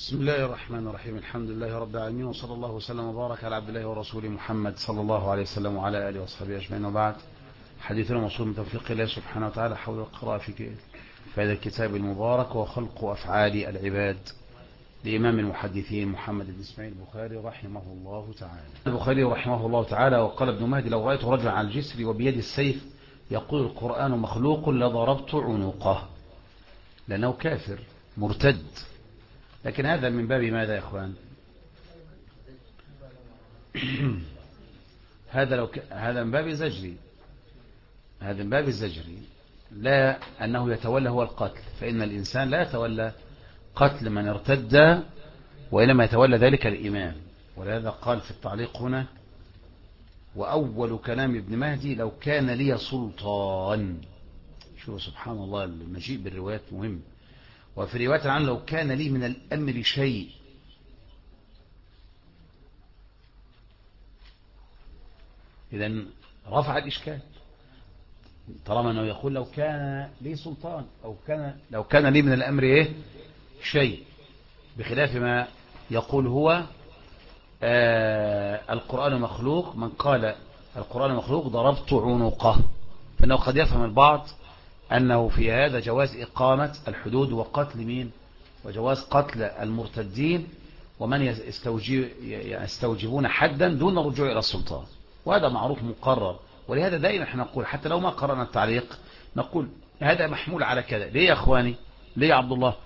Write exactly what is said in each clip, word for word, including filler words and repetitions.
بسم الله الرحمن الرحيم. الحمد لله رب العالمين، وصلى الله وسلم وبارك على عبد الله ورسوله محمد صلى الله عليه وسلم وعلى آله وصحبه أجمعين، وبعد. حديثنا موصول من توفيق الله سبحانه وتعالى حول القراءة في هذا الكتاب المبارك، وخلق أفعال العباد لإمام المحدثين محمد بن إسماعيل البخاري رحمه الله تعالى. البخاري رحمه الله تعالى وقال ابن مهدي: لو رأيت رجلا على الجسر وبيد السيف يقول القرآن مخلوق لضربت عنقه، لأنه كافر مرتد. لكن هذا من باب ماذا يا إخوان؟ هذا لو ك... هذا من باب زجري، هذا من باب الزجري، لا أنه يتولى هو القتل، فإن الإنسان لا يتولى قتل من ارتد، وإنما يتولى ذلك الإمام. ولهذا قال في التعليق هنا: وأول كلام ابن مهدي لو كان لي سلطان. شوف سبحان الله، المجيء بالروايات مهم. وفي رواية عنه: لو كان لي من الأمر شيء. إذن رفع الإشكال، طالما أنه يقول لو كان لي سلطان، أو كان لو كان لي من الأمر إيه شيء، بخلاف ما يقول هو آه القرآن مخلوق. من قال القرآن مخلوق ضربت عنقه، فإنه قد يفهم البعض أنه في هذا جواز إقامة الحدود وقتل مين، وجواز قتل المرتدين ومن يستوجبون حدا دون الرجوع إلى السلطان، وهذا معروف مقرر. ولهذا دائما احنا نقول، حتى لو ما قرأنا التعليق نقول هذا محمول على كذا. ليه يا أخواني؟ ليه يا عبد الله؟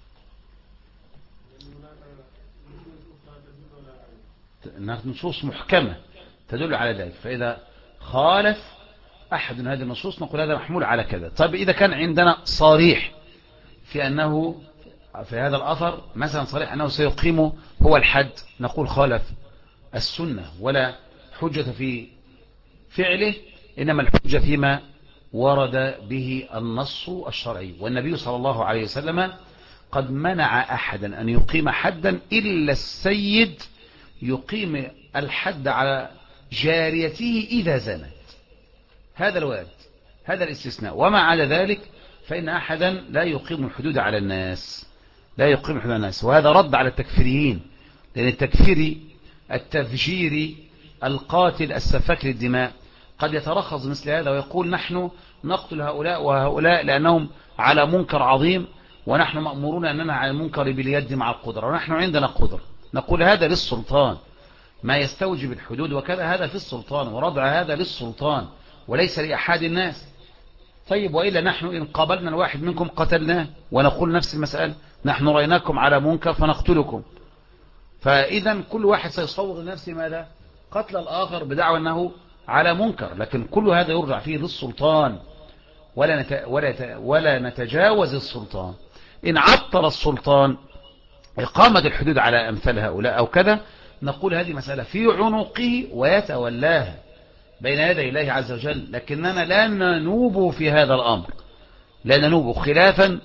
نصوص محكمة تدل على ذلك، فإذا خالف أحد من هذه النصوص نقول هذا محمول على كذا. طيب إذا كان عندنا صريح في أنه في هذا الأثر مثلا صريح أنه سيقيم هو الحد، نقول خالف السنة ولا حجة في فعله، إنما الحجة فيما ورد به النص الشرعي. والنبي صلى الله عليه وسلم قد منع أحدا أن يقيم حدا إلا السيد يقيم الحد على جاريته إذا زنت. هذا الوارد، هذا الاستثناء. وما عدا ذلك فإن أحدا لا يقيم الحدود على الناس، لا يقيم الحدود على الناس. وهذا رد على التكفيريين، لأن التكفيري التفجيري القاتل السفاك للدماء قد يترخص مثل هذا ويقول: نحن نقتل هؤلاء وهؤلاء لأنهم على منكر عظيم، ونحن مأمورون أننا على المنكر باليد مع القدرة، ونحن عندنا قدرة. نقول هذا للسلطان، ما يستوجب الحدود وكذا هذا في السلطان، وردع هذا للسلطان وليس لأحد الناس. طيب وإلا نحن إن قابلنا الواحد منكم قتلناه، ونقول نفس المسألة: نحن رأيناكم على منكر فنقتلكم. فإذا كل واحد سيصور لنفسه ماذا؟ قتل الآخر بدعوى أنه على منكر. لكن كل هذا يرجع فيه للسلطان، ولا نت... ولا ولا نتجاوز السلطان. إن عطل السلطان إقامة الحدود على أمثال هؤلاء أو كذا، نقول هذه مسألة في عنقه ويتولاها بين يدي الله عز وجل. لكننا لا ننوب في هذا الأمر، لا ننوب، خلافا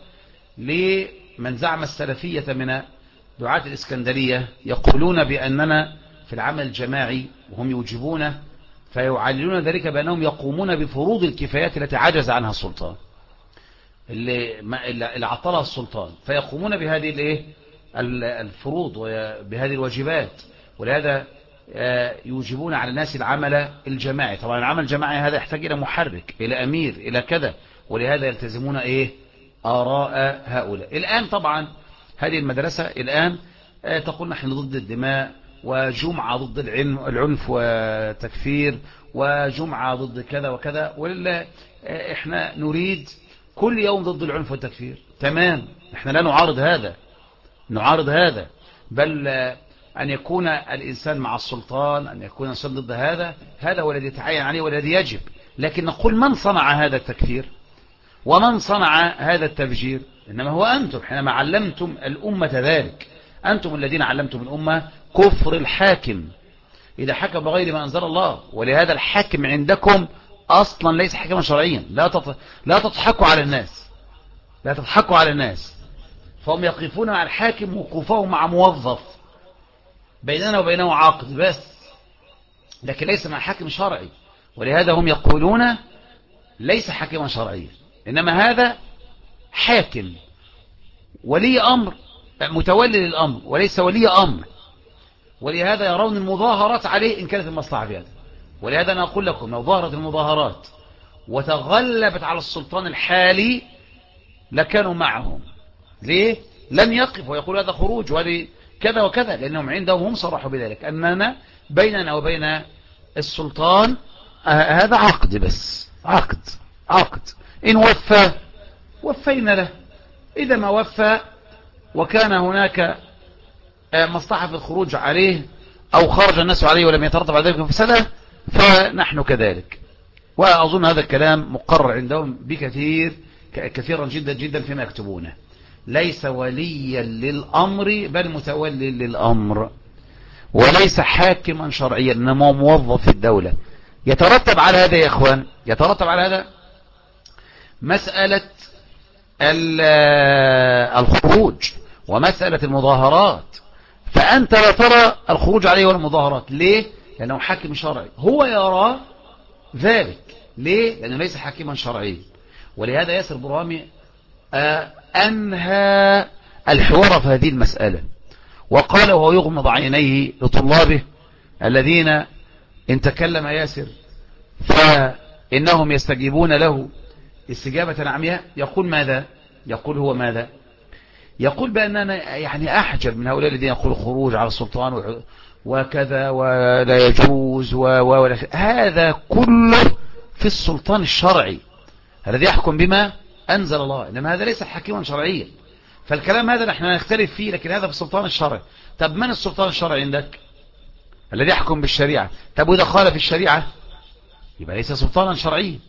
لمن زعم السلفية من دعاة الإسكندرية، يقولون بأننا في العمل الجماعي وهم يوجبونه، فيعللون ذلك بأنهم يقومون بفروض الكفايات التي عجز عنها السلطان، اللي, اللي عطلها السلطان، فيقومون بهذه الايه الفروض وبهذه الواجبات. ولهذا يوجبون على الناس العمل الجماعي. طبعا العمل الجماعي هذا يحتاج إلى محرك، إلى أمير، إلى كذا، ولهذا يلتزمون إيه آراء هؤلاء. الآن طبعا هذه المدرسة الآن تقول نحن ضد الدماء، وجمعة ضد العنف وتكفير، وجمعة ضد كذا وكذا، ولا احنا نريد كل يوم ضد العنف والتكفير. تمام، احنا لا نعارض هذا، نعارض هذا، بل أن يكون الإنسان مع السلطان، أن يكون الإنسان ضد هذا، هذا هو الذي يتعين عليه والذي يجب. لكن نقول من صنع هذا التكفير ومن صنع هذا التفجير؟ إنما هو أنتم، حينما علمتم الأمة ذلك. أنتم الذين علمتم الأمة كفر الحاكم إذا حكم بغير ما أنزل الله. ولهذا الحاكم عندكم أصلا ليس حكما شرعيا. لا لا تضحكوا على الناس، لا تضحكوا على الناس. فهم يقفون مع الحاكم وقوفهم مع موظف بيننا وبينه عقد بس، لكن ليس مع حاكم شرعي. ولهذا هم يقولون ليس حاكما شرعيا، إنما هذا حاكم ولي أمر متولي للأمر وليس ولي أمر، ولهذا يرون المظاهرات عليه إن كانت المصلحة في هذا. ولهذا أنا أقول لكم لو ظهرت المظاهرات وتغلبت على السلطان الحالي لكانوا معهم. ليه؟ لن يقف ويقول هذا خروج وهذه كذا وكذا، لأنهم عندهم هم صرحوا بذلك أننا بيننا وبين السلطان هذا عقد، بس عقد عقد إن وفى وفينا له، إذا ما وفى وكان هناك مصلحة في الخروج عليه أو خرج الناس عليه ولم يترتب على ذلك مفسدة فنحن كذلك. وأظن هذا الكلام مقرر عندهم بكثير كثيرا جدا جدا فيما يكتبونه. ليس وليا للأمر بل متولي للأمر، وليس حاكما شرعيا إنما موظف في الدولة. يترتب على هذا يا إخوان، يترتب على هذا مسألة الخروج ومسألة المظاهرات. فأنت لا ترى الخروج عليه ولا المظاهرات. ليه؟ لأنه حاكم شرعي، هو يرى ذلك. ليه؟ لأنه ليس حاكما شرعيا. ولهذا ياسر برهامي أنهى الحوار في هذه المسألة وقال وهو يغمض عينيه لطلابه الذين إن تكلم ياسر فإنهم يستجيبون له استجابة عمياء. يقول ماذا؟ يقول هو ماذا؟ يقول بأننا يعني أحجب من هؤلاء الذين يقولوا خروج على السلطان وكذا ولا يجوز ولا. هذا كله في السلطان الشرعي الذي يحكم بما أنزل الله، إنما هذا ليس حكيما شرعيا. فالكلام هذا نحن نختلف فيه، لكن هذا في السلطان الشرعي. طب من السلطان الشرعي عندك؟ الذي يحكم بالشريعة. طب وإذا خالف الشريعة يبقى ليس سلطانا شرعيا.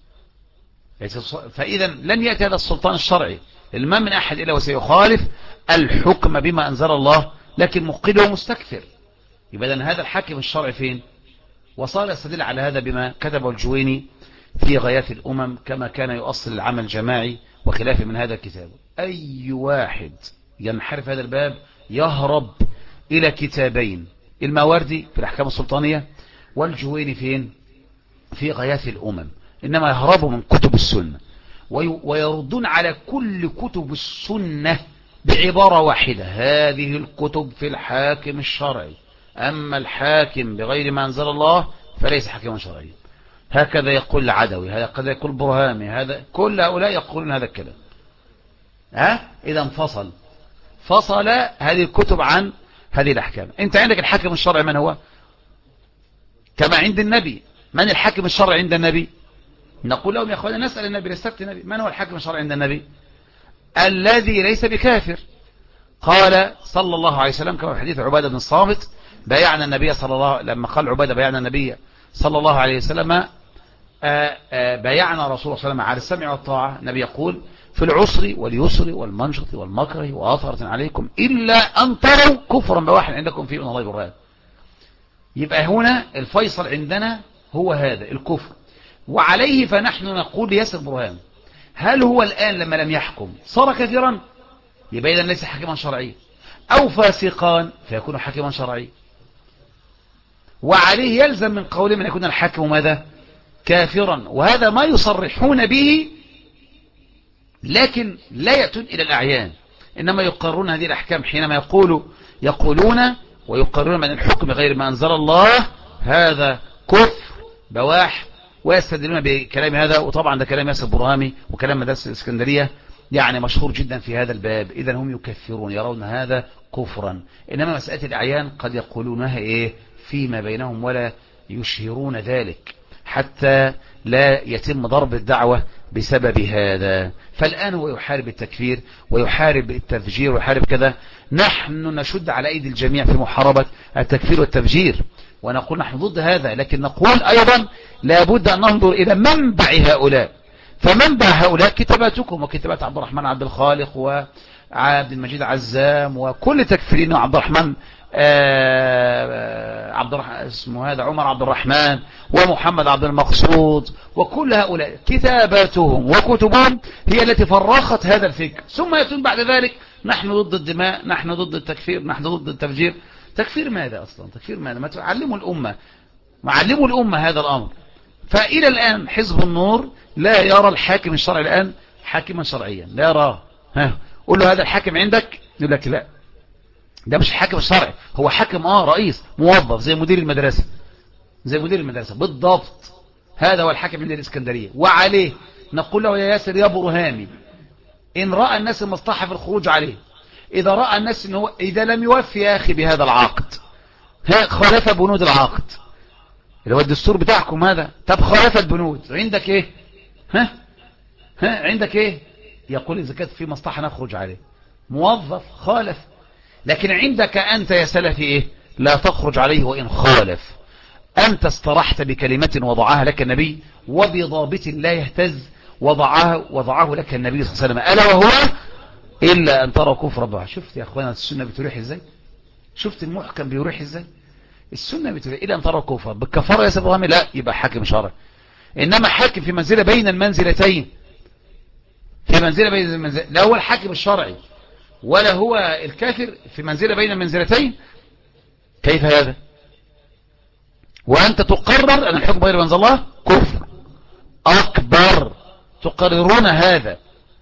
فإذا لن يأتي هذا السلطان الشرعي ما من أحد إلا وسيخالف الحكم بما أنزل الله، لكن مقل ومستكثر. يبقى هذا الحاكم الشرعي فين؟ وصار يستدل على هذا بما كتبه الجويني في غايات الأمم كما كان يؤصل العمل الجماعي وخلافه من هذا الكتاب. أي واحد ينحرف هذا الباب يهرب إلى كتابين، الماوردي في الأحكام السلطانية والجويني فين؟ في غايات الأمم. إنما يهربوا من كتب السنة ويردون على كل كتب السنة بعبارة واحدة: هذه الكتب في الحاكم الشرعي، أما الحاكم بغير ما أنزل الله فليس حاكما شرعيا. هكذا يقول العدوي، هكذا يقول برهامي، هذا كل هؤلاء يقولون هذا الكلام. ها؟ إذا انفصل فصل هذه الكتب عن هذه الأحكام. أنت عندك الحاكم الشرعي من هو؟ كما عند النبي. من الحاكم الشرعي عند النبي؟ نقول لهم يا أخوانا نسأل النبي، نستفتي النبي، من هو الحاكم الشرعي عند النبي؟ الذي ليس بكافر. قال صلى الله عليه وسلم كما في حديث عبادة بن الصامت: بايعنا النبي صلى الله لما قال عبادة بايعنا النبي صلى الله عليه وسلم بايعنا رسول الله صلى الله عليه وسلم على السمع والطاعة. النبي يقول: في العسر واليسر والمنشط والمكره وآثرة عليكم إلا أن تروا كفرا بواح عندكم فيه من الله برهان. يبقى هنا الفيصل عندنا هو هذا الكفر، وعليه فنحن نقول لياسر برهان: هل هو الآن لما لم يحكم صار كافرا؟ يبقى إذن ليس حاكما شرعيا، أو فاسقا فيكون حاكما شرعيا. وعليه يلزم من قوله من يكون الحاكم ماذا؟ كافرا. وهذا ما يصرحون به، لكن لا يأتون إلى الأعيان، إنما يقررون هذه الأحكام حينما يقولوا يقولون ويقررون من الحكم غير ما أنزل الله هذا كفر بواح، ويستدلون بكلام هذا. وطبعا ده كلام ياسر برهامي وكلام مدرسة الإسكندرية يعني مشهور جدا في هذا الباب. إذا هم يكفرون، يرون هذا كفرا. إنما مسألة الأعيان قد يقولونها إيه فيما بينهم ولا يشهرون ذلك حتى لا يتم ضرب الدعوة بسبب هذا. فالآن هو يحارب التكفير ويحارب التفجير ويحارب كذا. نحن نشد على أيدي الجميع في محاربة التكفير والتفجير، ونقول نحن ضد هذا، لكن نقول أيضا لابد أن ننظر إلى منبع هؤلاء. فمنبع هؤلاء كتاباتكم وكتابات عبد الرحمن عبد الخالق وعبد المجيد عزام وكل تكفيرين، وعبد الرحمن آه عبد الرحمن اسمه هذا عمر عبد الرحمن ومحمد عبد المقصود، وكل هؤلاء كتاباتهم وكتبهم هي التي فرخت هذا الفكر. ثم يأتون بعد ذلك: نحن ضد الدماء، نحن ضد التكفير، نحن ضد التفجير. تكفير ماذا أصلا؟ تكفير ماذا؟ ما تعلموا الأمة، ما علموا الأمة هذا الأمر. فإلى الآن حزب النور لا يرى الحاكم الشرعي الآن حاكما شرعيا، لا يراه. ها قول له هذا الحاكم عندك، يقول لك لا، ده مش الحاكم الشرعي، هو حاكم اه رئيس موظف زي مدير المدرسة، زي مدير المدرسة بالضبط. هذا هو الحاكم عند الإسكندرية، وعليه نقول له يا ياسر يا برهامي، إن رأى الناس المصلحة في الخروج عليه، إذا رأى الناس إن هو إذا لم يوفي يا أخي بهذا العقد، ها خالف بنود العقد اللي هو الدستور بتاعكم هذا، طب خالف البنود عندك إيه؟ ها ها عندك إيه؟ يقول إذا كانت في مصلحة نخرج عليه، موظف خالف. لكن عندك أنت يا سلفي إيه؟ لا تخرج عليه وإن خالف. أنت استرحت بكلمة وضعها لك النبي وبضابط لا يهتز وضعها وضعه لك النبي صلى الله عليه وسلم، ألا وهو إلا أن ترى كفر بها. شفت يا أخوانا السنة بتريح إزاي؟ شفت المحكم بيريح إزاي؟ السنة بتريح إلا أن ترى كفر بالكفارة يا سيد إبراهيم، لا يبقى حاكم شرعي. إنما حاكم في منزلة بين المنزلتين، في منزلة بين المنزلتين، لا هو الحاكم الشرعي ولا هو الكافر، في منزلة بين المنزلتين. كيف هذا؟ وأنت تقرر أن الحكم غير منزل الله كفر أكبر، تقررون هذا.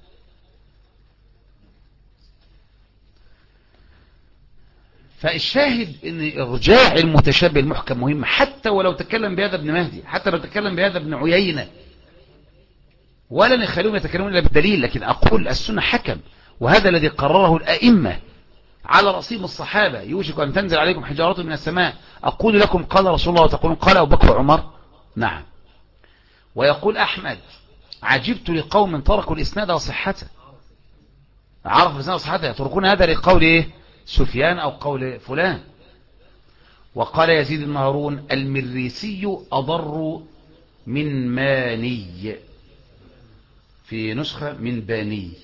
فالشاهد ان ارجاع المتشابه المحكم مهم، حتى ولو تكلم بهذا ابن مهدي، حتى لو تكلم بهذا ابن عيينة، ولا نخليهم يتكلمون الا بالدليل. لكن اقول السنة حكم، وهذا الذي قرره الائمة على رأسهم الصحابة. يوشك ان تنزل عليكم حجارة من السماء، اقول لكم قال رسول الله وتقولون قال ابو بكر وعمر. نعم. ويقول احمد عجبت لقوم تركوا الاسناد وصحته، عرف الاسناد وصحته، يتركون هذا لقول ايه سفيان أو قول فلان. وقال يزيد بن هارون المريسي أضر من ماني، في نسخة من باني،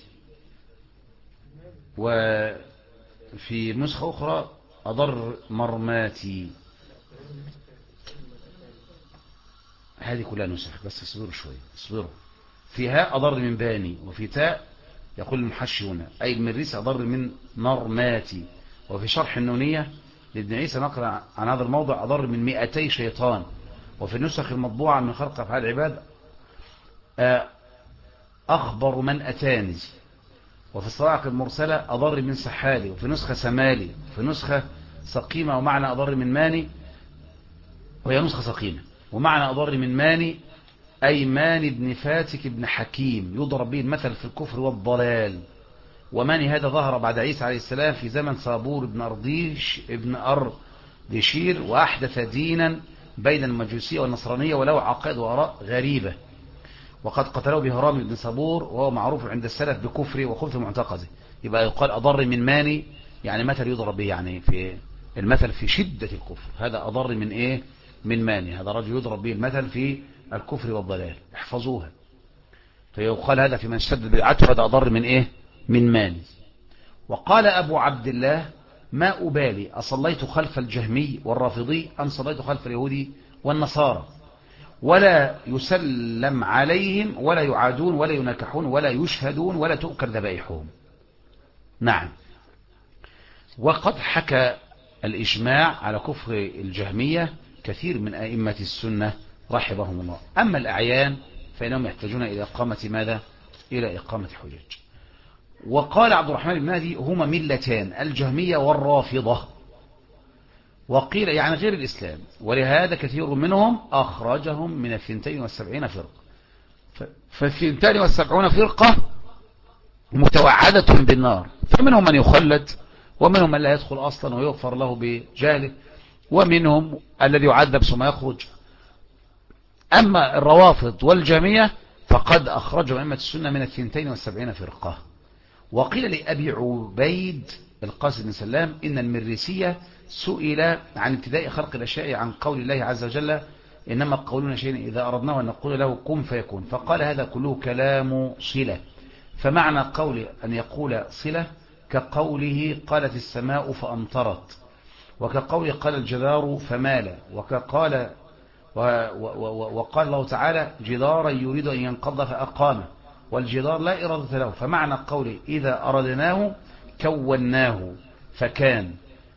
وفي نسخة أخرى أضر مرماتي. هذه كلها نسخ، بس اصبروا شوية اصبروا. فيها أضر من باني، وفي تاء يقول المحشون أي المريسي أضر من مرماتي. وفي شرح النونية لابن عيسى نقرأ عن هذا الموضع أضر من مئتي شيطان. وفي النسخ المطبوعة من خلق أفعال العباد أخبر من أتاني. وفي الصواعق المرسلة أضر من سحالي. وفي نسخة سمالي. وفي نسخة سقيمة ومعنى أضر من ماني، وهي نسخة سقيمة ومعنى أضر من ماني أي ماني بن فاتك بن حكيم، يضرب به المثل في الكفر والضلال. وماني هذا ظهر بعد عيسى عليه السلام في زمن صابور بن أرديش ابن أردشير، وأحدث دينا بين المجوسية والنصرانية، وله عقائد وآراء غريبة. وقد قتلوا بهرام بن صابور، وهو معروف عند السلف بكفره وخبث معتقده. يبقى يقال أضر من ماني يعني مثل يضرب به، يعني في المثل في شدة الكفر. هذا أضر من إيه؟ من ماني. هذا رجل يضرب به المثل في الكفر والضلال، احفظوها. فيقال هذا في من شدد بدعته هذا أضر من إيه؟ من ماني. وقال أبو عبد الله ما أبالي أصليت خلف الجهمي والرافضي أم صليت خلف اليهودي والنصارى، ولا يسلم عليهم ولا يعادون ولا ينكحون ولا يشهدون ولا تؤكل ذبائحهم. نعم. وقد حكى الإجماع على كفر الجهمية كثير من أئمة السنة رحمهم الله. أما الأعيان فإنهم يحتاجون إلى إقامة ماذا؟ إلى إقامة حجج. وقال عبد الرحمن بن مهدي هما ملتان، الجهمية والرافضة، وقيل يعني غير الإسلام، ولهذا كثير منهم أخرجهم من الثنتين والسبعين فرقة. فالثنتين والسبعون فرقة متوعدة بالنار، فمنهم من يخلد، ومنهم من لا يدخل أصلا ويغفر له بجهله، ومنهم الذي يعذب ثم يخرج. أما الروافض والجهمية فقد أخرجوا أئمة السنة من الثنتين والسبعين فرقة. وقيل لأبي عبيد القاسم بن سلام إن المريسية سئل عن ابتداء خلق الأشياء عن قول الله عز وجل إنما قولنا شيء إذا أردناه أن نقول له كن فيكون، فقال هذا كله كلام صلة. فمعنى قول أن يقول صلة كقوله قالت السماء فأمطرت، وكقوله قال الجدار فمال، وكقال وقال الله تعالى جدارا يريد أن ينقض فأقامه، والجدار لا إرادة له. فمعنى قوله إذا أردناه كوناه فكان،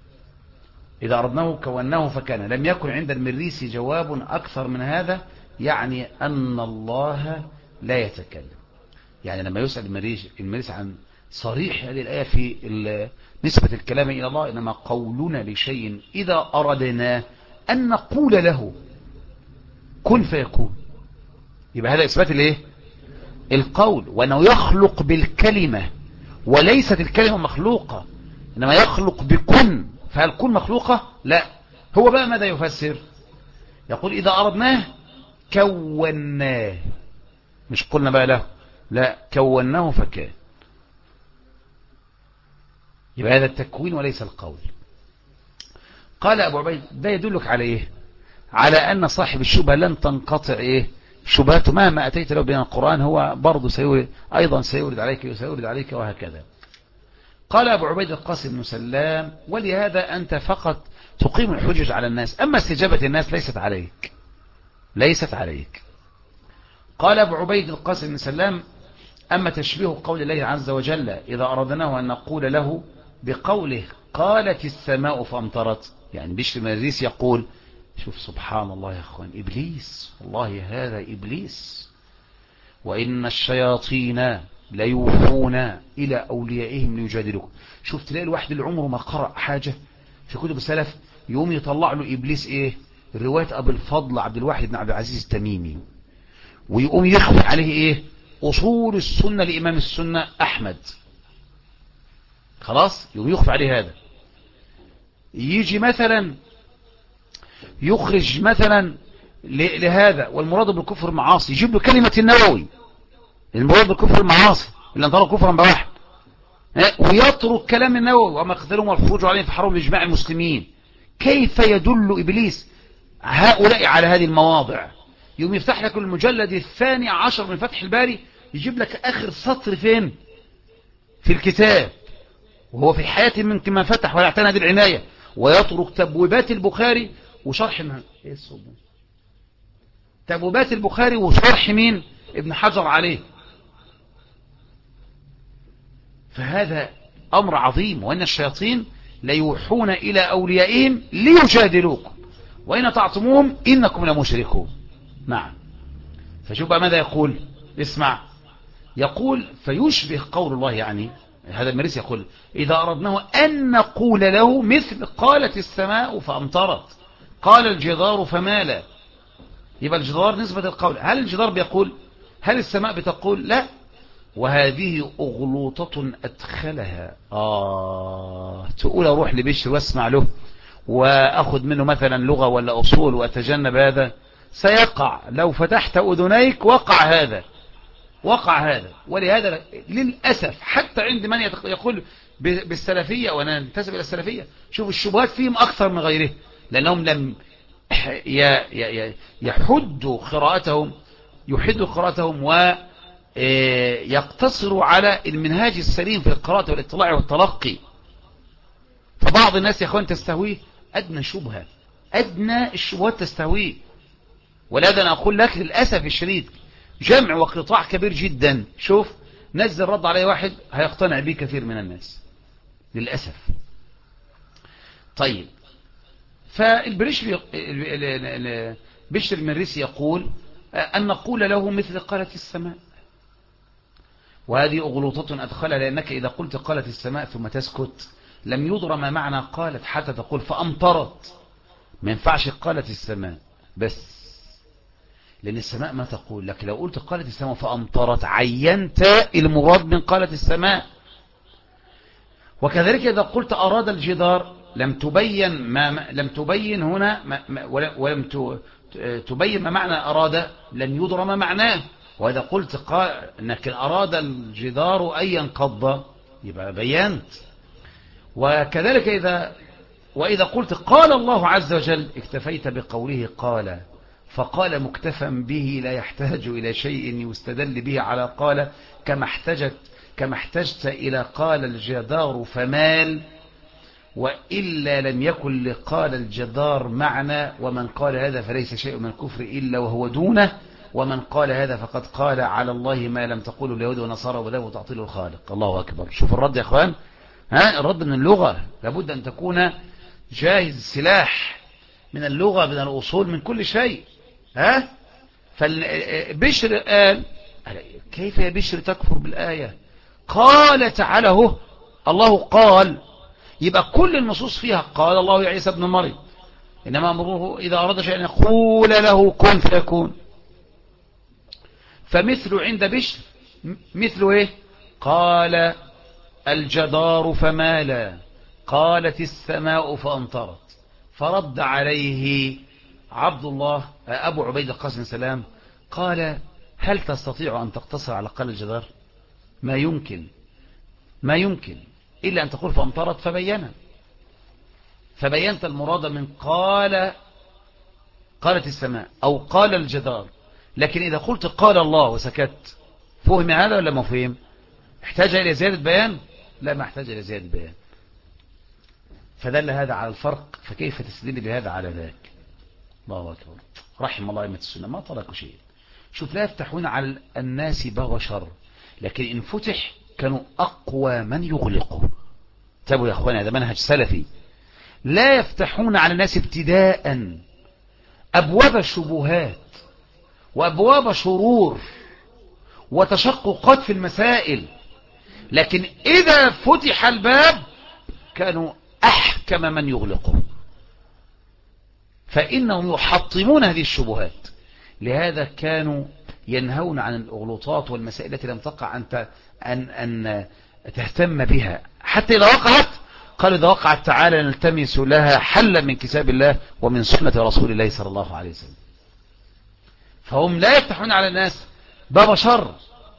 إذا أردناه كوناه فكان. لم يكن عند المريسي جواب أكثر من هذا، يعني أن الله لا يتكلم. يعني لما يسأل المريسي عن صريح هذه الآية في نسبة الكلام إلى الله، إنما قولنا لشيء إذا أردنا أن نقول له كن فيكون، يبقى هذا إثبات الإيه؟ القول، وأنه يخلق بالكلمة وليست الكلمة مخلوقة، إنما يخلق بكن. فهل كن مخلوقة؟ لا. هو بقى ماذا يفسر؟ يقول إذا أردناه كوناه، مش قلنا بقى له، لا كوناه فكان. يبقى هذا التكوين وليس القول. قال أبو عبيد ده يدلك على إيه؟ على أن صاحب الشبهة لن تنقطع إيه شبهته، مهما أتيت له بين القرآن هو برضه سيورد أيضا سيورد عليك وسيورد عليك وهكذا. قال أبو عبيد القاسم بن سلام ولهذا أنت فقط تقيم الحجج على الناس، أما استجابة الناس ليست عليك، ليست عليك. قال أبو عبيد القاسم بن سلام أما تشبيه قول الله عز وجل إذا أردناه أن نقول له بقوله قالت السماء فأمطرت، يعني بشر المريسي يقول شوف سبحان الله يا أخوان، إبليس والله هذا إبليس، وإن الشياطين ليوحون إلى أوليائهم ليجادلوكم. شوف تلاقي الواحد اللي عمره ما قرأ حاجة في كتب السلف يوم يطلع له إبليس إيه رواية أبو الفضل عبد الواحد بن عبد العزيز التميمي، ويقوم يخفي عليه إيه أصول السنة لإمام السنة أحمد، خلاص يقوم يخفي عليه هذا. يجي مثلا يخرج مثلا لهذا والمراد بالكفر المعاصي، يجيب له كلمة النووي المراد بالكفر المعاصي اللي انطلق كفرا بواحد، ويترك كلام النووي وما قتلهم والخروج عليهم في حرم إجماع المسلمين. كيف يدل إبليس هؤلاء على هذه المواضع؟ يوم يفتح لك المجلد الثاني عشر من فتح الباري يجيب لك آخر سطر فين في الكتاب، وهو في حياة من كما فتح ويعتنى هذه العناية، ويترك تبويبات البخاري وشرح من ايه الصوت ده؟ تبويبات البخاري وشرح مين ابن حجر عليه. فهذا أمر عظيم، وأن الشياطين ليوحون إلى أوليائهم ليجادلوكم وإن أطعتموهم إنكم لمشركون. نعم. فشوف بقى ماذا يقول، اسمع، يقول فيشبه قول الله، يعني هذا المريس يقول إذا أردناه أن نقول له مثل قالت السماء فأمطرت قال الجدار فمال. يبقى الجدار نسبة القول، هل الجدار بيقول؟ هل السماء بتقول؟ لا. وهذه أغلوطة أدخلها آه تقول أروح لبشر واسمع له وأخذ منه مثلا لغة ولا أصول وأتجنب هذا، سيقع لو فتحت أذنيك وقع هذا وقع هذا. ولهذا للأسف حتى عند من يقول بالسلفية، وأنا انتسب إلى السلفية، شوف الشبهات فيهم أكثر من غيره، لأنهم لم يحدوا قراءتهم يحدوا قراءتهم ويقتصروا على المنهاج السليم في القراءة والاطلاع والتلقي. فبعض الناس يا أخوان تستهويه أدنى شبهة، أدنى الشبهات تستهويه. ولهذا أنا أقول لك للأسف الشديد جمع وقطاع كبير جدا، شوف نزل رد عليه واحد هيقتنع به كثير من الناس للأسف. طيب، فالبريشر بشر المريسي يقول أن نقول له مثل قالت السماء، وهذه أغلوطة أدخلها، لأنك إذا قلت قالت السماء ثم تسكت لم يدر ما معنى قالت حتى تقول فأمطرت. ما ينفعش قالت السماء بس، لأن السماء ما تقول لك. لو قلت قالت السماء فأمطرت عينت المراد من قالت السماء. وكذلك إذا قلت أراد الجدار لم تبين ما لم تبين هنا ما ولم تبين ما معنى أراد، لن يدر ما معناه. وإذا قلت قال أنك أراد الجدار أن ينقض يبقى بينت. وكذلك إذا وإذا قلت قال الله عز وجل اكتفيت بقوله قال، فقال مكتفى به لا يحتاج إلى شيء يستدل به على قال، كما احتجت كما احتجت إلى قال الجدار فمال، وإلا لم يكن لقال الجدار معنى. ومن قال هذا فليس شيء من الكفر إلا وهو دونه، ومن قال هذا فقد قال على الله ما لم تقوله اليهود والنصارى وذهبوا تعطيل الخالق. الله أكبر. شوف الرد يا أخوان، ها الرد من اللغة، لابد أن تكون جاهز السلاح من اللغة من الأصول من كل شيء. ها فالبشر قال كيف يا بشر تكفر بالآية قال تعالى هو الله قال، يبقى كل النصوص فيها قال الله يا عيسى ابن مريم، إنما أمره إذا أراد شيئا يقول له كن فيكون. فمثل عند بشر مثل إيه؟ قال الجدار فمالا، قالت السماء فأمطرت. فرد عليه عبد الله أبو عبيد القاسم سلام قال هل تستطيع أن تقتصر على قال الجدار؟ ما يمكن، ما يمكن إلا أن تقول فأمطرت فبينا، فبينت المراد من قال قالت السماء أو قال الجدار. لكن إذا قلت قال الله وسكت فهم هذا ولا ما فهم؟ احتاج إلى زيادة بيان؟ لا، ما احتاج إلى زيادة بيان. فدل هذا على الفرق، فكيف تستدل بهذا على ذاك؟ الله أكبر، رحم الله أئمة السنة ما تركوا شيء. شوف، لا يفتحون على الناس باب شر، لكن إن فتح كانوا أقوى من يغلقه. تابوا يا أخواني، هذا منهج سلفي. لا يفتحون على الناس ابتداء أبواب شبهات وأبواب شرور وتشققات في المسائل، لكن إذا فتح الباب كانوا أحكم من يغلقه، فإنهم يحطمون هذه الشبهات. لهذا كانوا ينهون عن الأغلوطات والمسائل التي لم تقع أن, أن, أن تهتم بها، حتى إذا وقعت قالوا إذا وقعت تعالى نلتمس لها حلا من كتاب الله ومن سنة رسول الله صلى الله عليه وسلم. فهم لا يفتحون على الناس باب شر،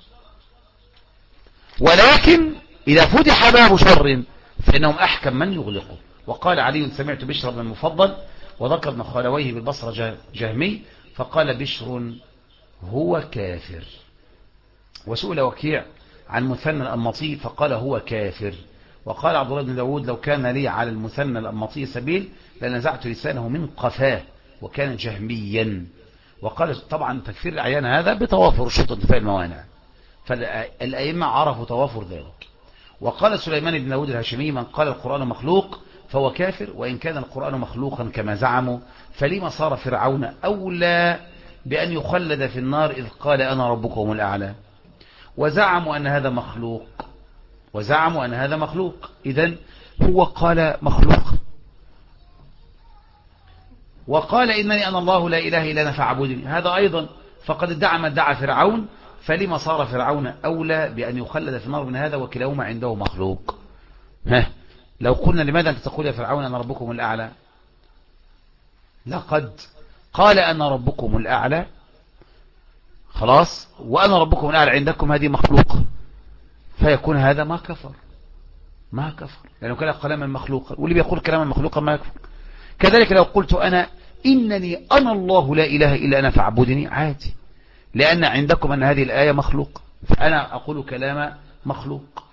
ولكن إذا فتح باب شر فإنهم أحكم من يغلقه. وقال علي سمعت بشر بن المفضل وذكر ابن خالويه بالبصرة جهمي فقال بشر هو كافر. وسئل وكيع عن مثنى الأنماطي فقال هو كافر. وقال عبد الله بن داود لو كان لي على المثنى الأنماطي سبيل لنزعت لسانه من قفاه وكان جهميا. وقال طبعا تكفير الأعيان هذا بتوافر شرط انتفاء الموانع، فالأئمة عرفوا توافر ذلك. وقال سليمان بن داود الهاشمي من قال القرآن مخلوق فهو كافر، وإن كان القرآن مخلوقا كما زعموا فلما صار فرعون أولى بأن يخلد في النار إذ قال أنا ربكم الأعلى. وزعموا أن هذا مخلوق وزعموا أن هذا مخلوق إذن هو قال مخلوق. وقال إنني أنا الله لا إله إلا أنا فاعبدني، هذا أيضا فقد ادعى ما ادعى فرعون، فلما صار فرعون أولى بأن يخلد في النار من هذا وكلاهما عنده مخلوق. ها لو قلنا لماذا أنت تقول يا فرعون أنا ربكم الأعلى؟ لقد قال أنا ربكم الأعلى خلاص، وأنا ربكم الأعلى عندكم هذه مخلوق، فيكون هذا ما كفر ما كفر لأنه كان كلاما مخلوقا، واللي بيقول كلاما مخلوقا ما يكفر. كذلك لو قلت أنا إنني أنا الله لا إله إلا أنا فاعبدني عادي، لأن عندكم أن هذه الآية مخلوق، فأنا أقول كلام مخلوق.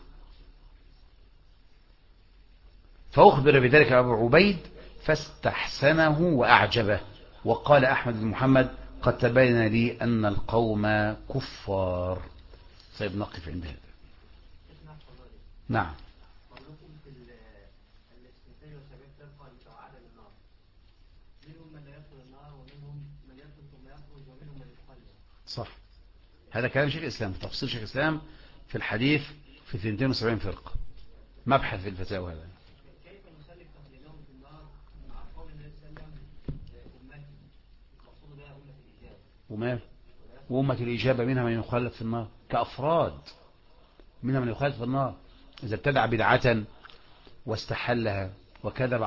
فأخبر بذلك أبو عبيد فاستحسنه وأعجبه. وقال أحمد بن محمد قد تبين لي أن القوم كفار. طيب نقف عند هذا. نعم. صح، هذا كلام شيخ الإسلام، تفصيل شيخ الإسلام في الحديث في اثنتين وسبعين فرقة، مبحث في الفتاوى هذا. كيف نسلك تقليدهم في النار مع قول النبي صلى الله عليه وسلم أمتي مقصود بها أمة الإجابة؟ وما وأمة الإجابة منها من يخلد في النار كأفراد، منها من يخلد في النار إذا ابتدع بدعة واستحلها وكذب